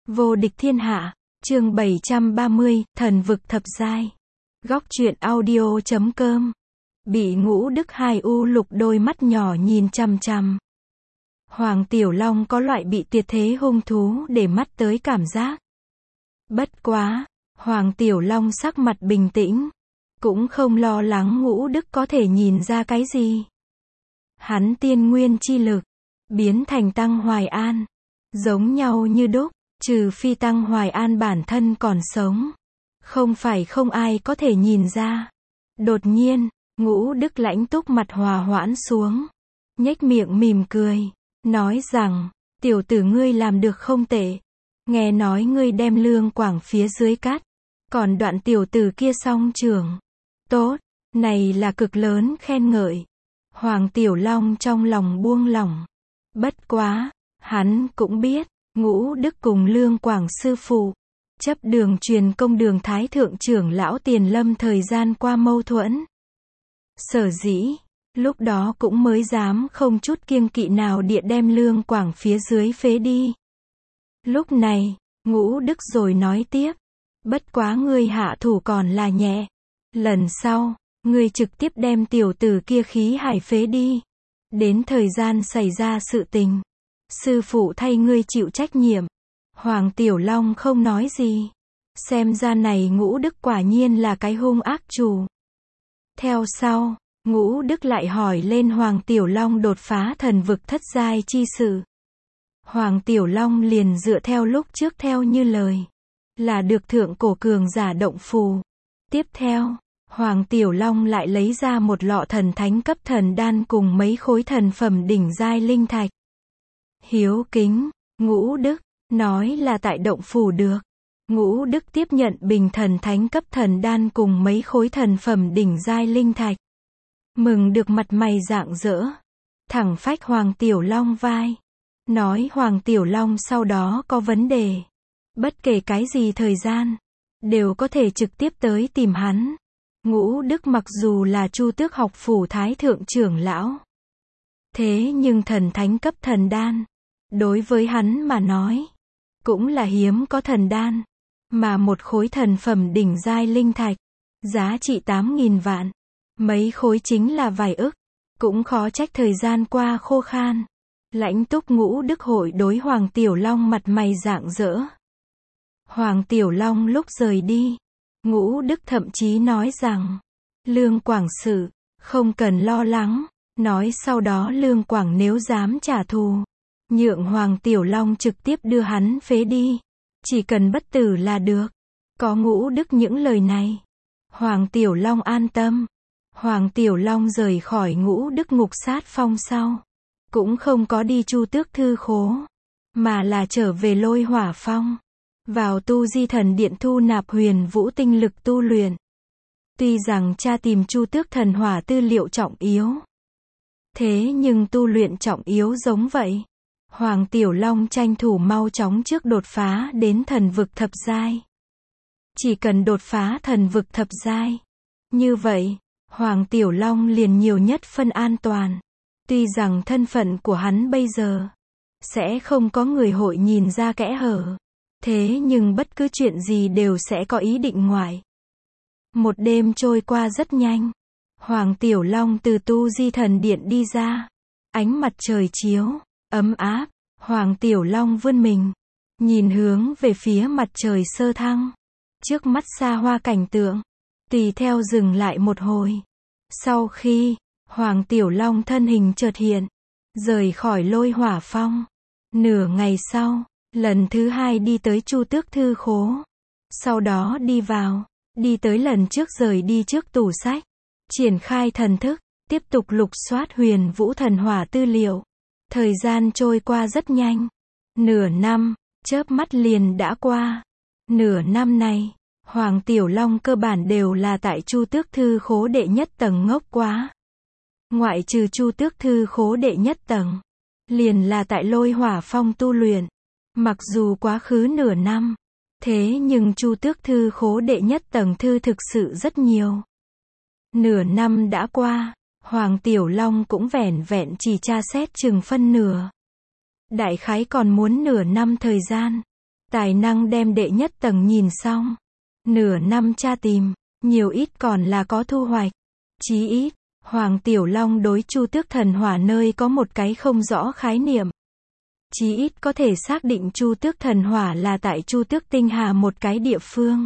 Vô địch thiên hạ, chương 730, thần vực thập giai. Góc truyện audio.com. Bị Ngũ Đức Hai u lục đôi mắt nhỏ nhìn chằm chằm. Hoàng Tiểu Long có loại bị tuyệt thế hung thú để mắt tới cảm giác. Bất quá, Hoàng Tiểu Long sắc mặt bình tĩnh, cũng không lo lắng Ngũ Đức có thể nhìn ra cái gì. Hắn tiên nguyên chi lực, biến thành Tăng Hoài An, giống nhau như đúc, trừ phi Tăng Hoài An bản thân còn sống. Không phải không ai có thể nhìn ra. Đột nhiên, Ngũ Đức lãnh túc mặt hòa hoãn xuống, nhếch miệng mỉm cười, nói rằng, tiểu tử ngươi làm được không tệ. Nghe nói ngươi đem Lương Quảng phía dưới cắt, còn đoạn tiểu tử kia song trưởng. Tốt, này là cực lớn khen ngợi. Hoàng Tiểu Long trong lòng buông lỏng. Bất quá, hắn cũng biết, Ngũ Đức cùng Lương Quảng sư phụ, chấp đường truyền công đường Thái Thượng trưởng lão Tiền Lâm thời gian qua mâu thuẫn. Sở dĩ, lúc đó cũng mới dám không chút kiêng kỵ nào địa đem Lương Quảng phía dưới phế đi. Lúc này, Ngũ Đức rồi nói tiếp, bất quá ngươi hạ thủ còn là nhẹ. Lần sau, ngươi trực tiếp đem tiểu tử kia khí hải phế đi. Đến thời gian xảy ra sự tình, sư phụ thay ngươi chịu trách nhiệm. Hoàng Tiểu Long không nói gì. Xem ra này Ngũ Đức quả nhiên là cái hung ác chủ. Theo sau, Ngũ Đức lại hỏi lên Hoàng Tiểu Long đột phá thần vực thất giai chi sự. Hoàng Tiểu Long liền dựa theo lúc trước theo như lời, là được thượng cổ cường giả động phù. Tiếp theo, Hoàng Tiểu Long lại lấy ra một lọ thần thánh cấp thần đan cùng mấy khối thần phẩm đỉnh giai linh thạch. Hiếu kính, Ngũ Đức, nói là tại động phủ được. Ngũ Đức tiếp nhận bình thần thánh cấp thần đan cùng mấy khối thần phẩm đỉnh giai linh thạch. Mừng được mặt mày rạng rỡ. Thẳng phách Hoàng Tiểu Long vai. Nói Hoàng Tiểu Long sau đó có vấn đề. Bất kể cái gì thời gian, đều có thể trực tiếp tới tìm hắn. Ngũ Đức mặc dù là Chu Tước học phủ Thái Thượng trưởng lão, thế nhưng thần thánh cấp thần đan, đối với hắn mà nói, cũng là hiếm có thần đan. Mà một khối thần phẩm đỉnh giai linh thạch, giá trị 8.000 vạn. Mấy khối chính là vài ức. Cũng khó trách thời gian qua khô khan. Lãnh túc Ngũ Đức hội đối Hoàng Tiểu Long mặt mày rạng rỡ. Hoàng Tiểu Long lúc rời đi, Ngũ Đức thậm chí nói rằng, Lương Quảng sự, không cần lo lắng. Nói sau đó Lương Quảng nếu dám trả thù, nhượng Hoàng Tiểu Long trực tiếp đưa hắn phế đi. Chỉ cần bất tử là được. Có Ngũ Đức những lời này, Hoàng Tiểu Long an tâm. Hoàng Tiểu Long rời khỏi Ngũ Đức ngục sát phong sau, cũng không có đi Chu Tước thư khố, mà là trở về Lôi Hỏa Phong, vào tu di thần điện thu nạp huyền vũ tinh lực tu luyện. Tuy rằng cha tìm Chu Tước thần hỏa tư liệu trọng yếu, thế nhưng tu luyện trọng yếu giống vậy, Hoàng Tiểu Long tranh thủ mau chóng trước đột phá đến thần vực thập giai. Chỉ cần đột phá thần vực thập giai, như vậy, Hoàng Tiểu Long liền nhiều nhất phân an toàn. Tuy rằng thân phận của hắn bây giờ, sẽ không có người hội nhìn ra kẽ hở. Thế nhưng bất cứ chuyện gì đều sẽ có ý định ngoại. Một đêm trôi qua rất nhanh. Hoàng Tiểu Long từ tu di thần điện đi ra. Ánh mặt trời chiếu, ấm áp. Hoàng Tiểu Long vươn mình, nhìn hướng về phía mặt trời sơ thăng. Trước mắt xa hoa cảnh tượng, tùy theo dừng lại một hồi. Sau khi, Hoàng Tiểu Long thân hình chợt hiện, rời khỏi Lôi Hỏa Phong. Nửa ngày sau, lần thứ hai đi tới Chu Tước thư khố. Sau đó đi tới lần trước rời đi trước tủ sách. Triển khai thần thức, tiếp tục lục soát huyền vũ thần hỏa tư liệu. Thời gian trôi qua rất nhanh. Nửa năm, chớp mắt liền đã qua. Nửa năm này, Hoàng Tiểu Long cơ bản đều là tại Chu Tước thư khố đệ nhất tầng ngốc quá. Ngoại trừ Chu Tước thư khố đệ nhất tầng, liền là tại Lôi Hỏa Phong tu luyện. Mặc dù quá khứ nửa năm, thế nhưng Chu Tước thư khố đệ nhất tầng thư thực sự rất nhiều. Nửa năm đã qua, Hoàng Tiểu Long cũng vẻn vẹn chỉ tra xét chừng phân nửa. Đại khái còn muốn nửa năm thời gian. Tài năng đem đệ nhất tầng nhìn xong. Nửa năm tra tìm, nhiều ít còn là có thu hoạch. Chí ít, Hoàng Tiểu Long đối Chu Tước Thần Hỏa nơi có một cái không rõ khái niệm. Chí ít có thể xác định Chu Tước Thần Hỏa là tại Chu Tước Tinh Hà một cái địa phương.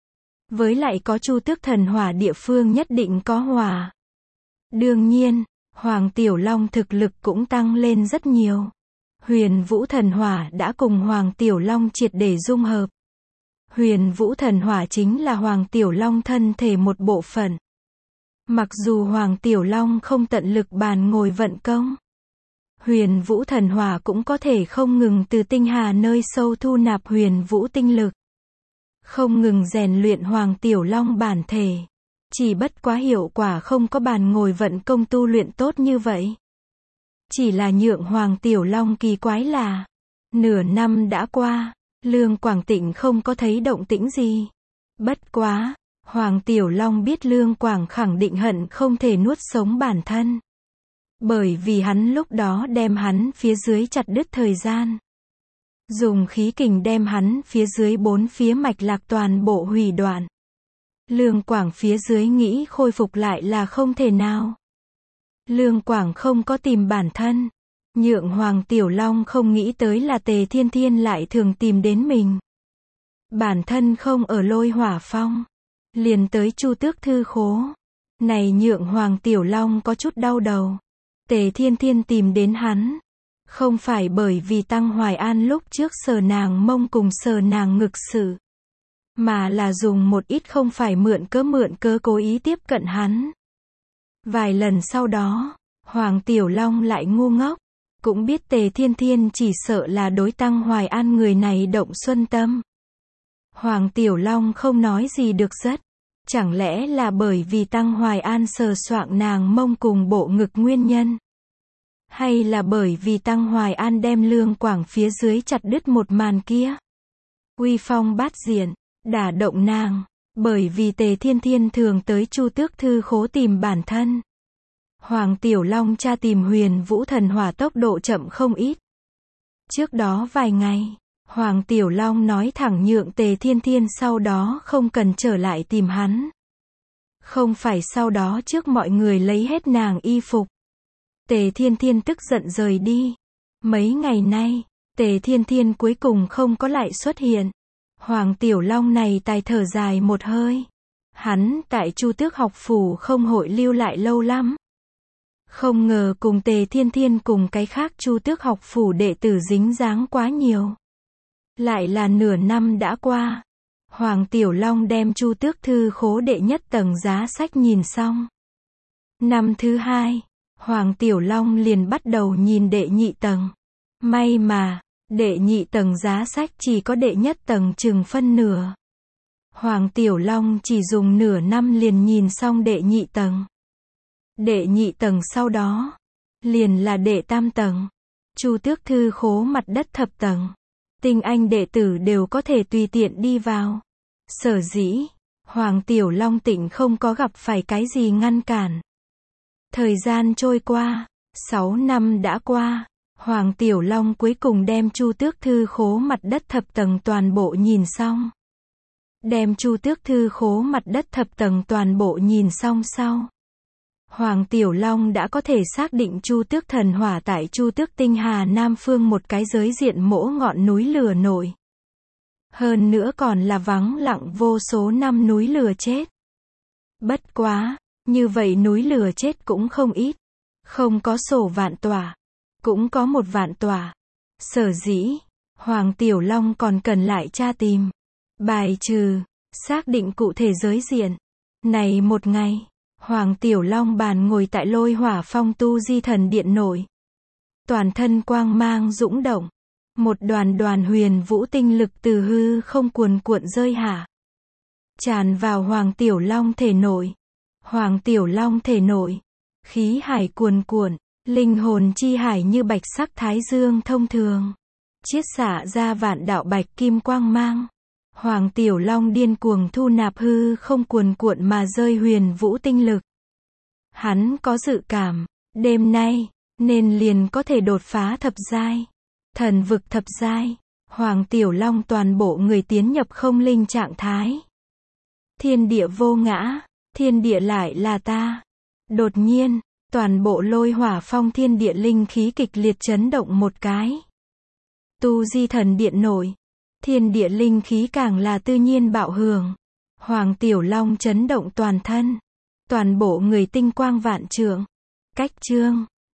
Với lại có Chu Tước Thần Hỏa địa phương nhất định có hỏa. Đương nhiên, Hoàng Tiểu Long thực lực cũng tăng lên rất nhiều. Huyền Vũ Thần Hỏa đã cùng Hoàng Tiểu Long triệt để dung hợp. Huyền Vũ Thần Hỏa chính là Hoàng Tiểu Long thân thể một bộ phận. Mặc dù Hoàng Tiểu Long không tận lực bàn ngồi vận công, Huyền Vũ Thần Hỏa cũng có thể không ngừng từ tinh hà nơi sâu thu nạp huyền vũ tinh lực. Không ngừng rèn luyện Hoàng Tiểu Long bản thể. Chỉ bất quá hiệu quả không có bàn ngồi vận công tu luyện tốt như vậy. Chỉ là nhượng Hoàng Tiểu Long kỳ quái là, nửa năm đã qua, Lương Quảng Tịnh không có thấy động tĩnh gì. Bất quá, Hoàng Tiểu Long biết Lương Quảng khẳng định hận không thể nuốt sống bản thân. Bởi vì hắn lúc đó đem hắn phía dưới chặt đứt thời gian. Dùng khí kình đem hắn phía dưới 4 phía mạch lạc toàn bộ hủy đoạn. Lương Quảng phía dưới nghĩ khôi phục lại là không thể nào. Lương Quảng không có tìm bản thân. Nhượng Hoàng Tiểu Long không nghĩ tới là Tề Thiên Thiên lại thường tìm đến mình. Bản thân không ở Lôi Hỏa Phong. Liền tới Chu Tước Thư Khố. Này nhượng Hoàng Tiểu Long có chút đau đầu. Tề Thiên Thiên tìm đến hắn. Không phải bởi vì Tăng Hoài An lúc trước sờ nàng mông cùng sờ nàng ngực sự. Mà là dùng một ít không phải mượn cớ cố ý tiếp cận hắn. Vài lần sau đó, Hoàng Tiểu Long lại ngu ngốc. Cũng biết Tề Thiên Thiên chỉ sợ là đối Tăng Hoài An người này động xuân tâm. Hoàng Tiểu Long không nói gì được rất. Chẳng lẽ là bởi vì Tăng Hoài An sờ soạng nàng mông cùng bộ ngực nguyên nhân? Hay là bởi vì Tăng Hoài An đem Lương Quảng phía dưới chặt đứt một màn kia? Uy phong bát diện, đả động nàng. Bởi vì Tề Thiên Thiên thường tới Chu Tước Thư Khố tìm bản thân. Hoàng Tiểu Long tra tìm Huyền Vũ Thần Hỏa tốc độ chậm không ít. Trước đó vài ngày, Hoàng Tiểu Long nói thẳng nhượng Tề Thiên Thiên sau đó không cần trở lại tìm hắn. Không phải sau đó trước mọi người lấy hết nàng y phục. Tề Thiên Thiên tức giận rời đi. Mấy ngày nay, Tề Thiên Thiên cuối cùng không có lại xuất hiện. Hoàng Tiểu Long này tài thở dài một hơi. Hắn tại Chu Tước học phủ không hội lưu lại lâu lắm. Không ngờ cùng Tề Thiên Thiên cùng cái khác Chu Tước học phủ đệ tử dính dáng quá nhiều. Lại là nửa năm đã qua. Hoàng Tiểu Long đem Chu Tước Thư Khố đệ nhất tầng giá sách nhìn xong. Năm thứ hai, Hoàng Tiểu Long liền bắt đầu nhìn đệ nhị tầng. May mà, đệ nhị tầng giá sách chỉ có đệ nhất tầng chừng phân nửa. Hoàng Tiểu Long chỉ dùng nửa năm liền nhìn xong đệ nhị tầng. Đệ nhị tầng sau đó, liền là đệ tam tầng. Chu Tước Thư Khố mặt đất thập tầng. Tinh anh đệ tử đều có thể tùy tiện đi vào. Sở dĩ, Hoàng Tiểu Long Tịnh không có gặp phải cái gì ngăn cản. Thời gian trôi qua, 6 năm đã qua, Hoàng Tiểu Long cuối cùng đem Chu Tước Thư Khố mặt đất thập tầng toàn bộ nhìn xong. Đem Chu Tước Thư Khố mặt đất thập tầng toàn bộ nhìn xong sau. Hoàng Tiểu Long đã có thể xác định Chu Tước Thần Hỏa tại Chu Tước Tinh Hà Nam Phương một cái giới diện mỗ ngọn núi lửa nổi. Hơn nữa còn là vắng lặng vô số năm núi lửa chết. Bất quá, như vậy núi lửa chết cũng không ít. Không có sổ vạn tòa, cũng có một vạn tòa. Sở dĩ, Hoàng Tiểu Long còn cần lại tra tìm, bài trừ, xác định cụ thể giới diện. Này một ngày, Hoàng Tiểu Long bàn ngồi tại Lôi Hỏa Phong tu di thần điện nổi. Toàn thân quang mang dũng động. Một đoàn đoàn huyền vũ tinh lực từ hư không cuồn cuộn rơi hạ. Tràn vào Hoàng Tiểu Long thể nội. Hoàng Tiểu Long thể nội. Khí hải cuồn cuộn. Linh hồn chi hải như bạch sắc thái dương thông thường. Chiết xạ ra vạn đạo bạch kim quang mang. Hoàng Tiểu Long điên cuồng thu nạp hư không cuồn cuộn mà rơi huyền vũ tinh lực. Hắn có dự cảm, đêm nay, nên liền có thể đột phá thập giai. Thần vực thập giai. Hoàng Tiểu Long toàn bộ người tiến nhập không linh trạng thái. Thiên địa vô ngã, thiên địa lại là ta. Đột nhiên, toàn bộ lôi hỏa phong thiên địa linh khí kịch liệt chấn động một cái. Tu Di Thần Điện nổi, thiên địa linh khí càng là tự nhiên bạo hưởng. Hoàng Tiểu Long chấn động toàn thân, toàn bộ người tinh quang vạn trượng. Cách chương